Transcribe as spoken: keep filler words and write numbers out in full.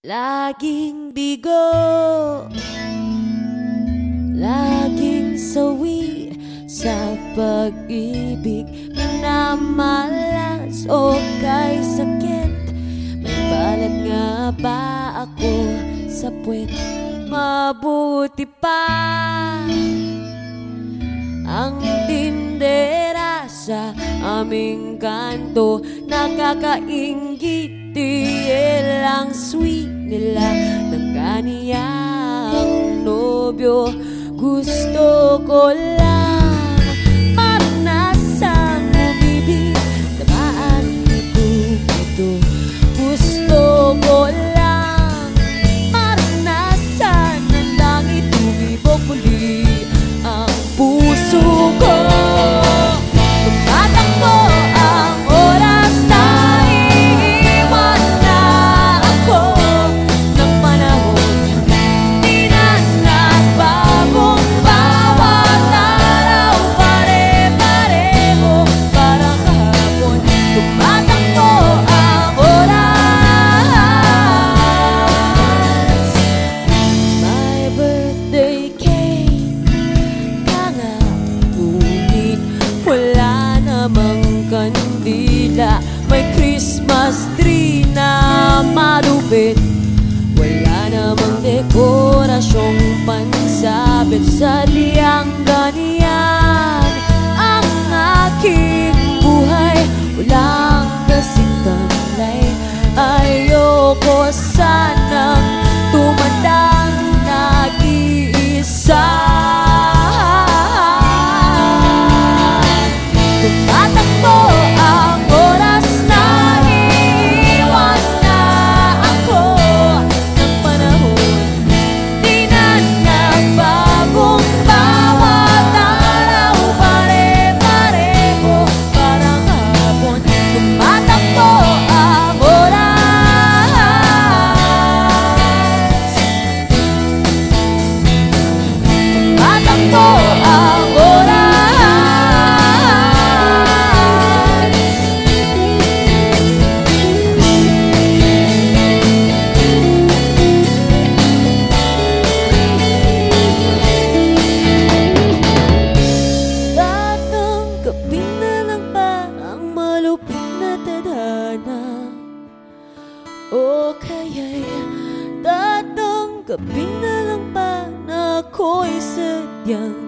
Laging bigo, laging sawi sa pag-ibig, minamalas o kay sakit. May balat nga ba ako sa puwet? Mabuti pa ang tindera sa aming kanto, nakakaingit, ilang sweet nila ng kaniyang nobyo. Gusto ko lang maranasang umibig, tamaan ko ito. Gusto ko lang maranasan ng langit, umibok muli ang puso ko. Tumatakbo ang oras na iiwan na ako ng panahon. Di na nagbagong bawat araw, pare-pareho parang kahapon. Tumatakbo ang oras. My birthday cake nga, ngunit wala namang kandila. May Christmas tree na malupit, wala namang dekorasyong pansabit. Sadyang ganyan ang aking buhay, walang kasing tanlay. Ayoko sanang tumandang nag-iisa. Tumatakbo ang oras na iiwan na ako ng panahon. Di na nagbagong bawat araw, pare-pareho parang hapon. Tumatakbo ang oras. Tumatakbo ang oras. Tatanggapin na lang ba ang malupit na tadhana? O kaya'y tatanggapin na lang ba na ako'y sadyang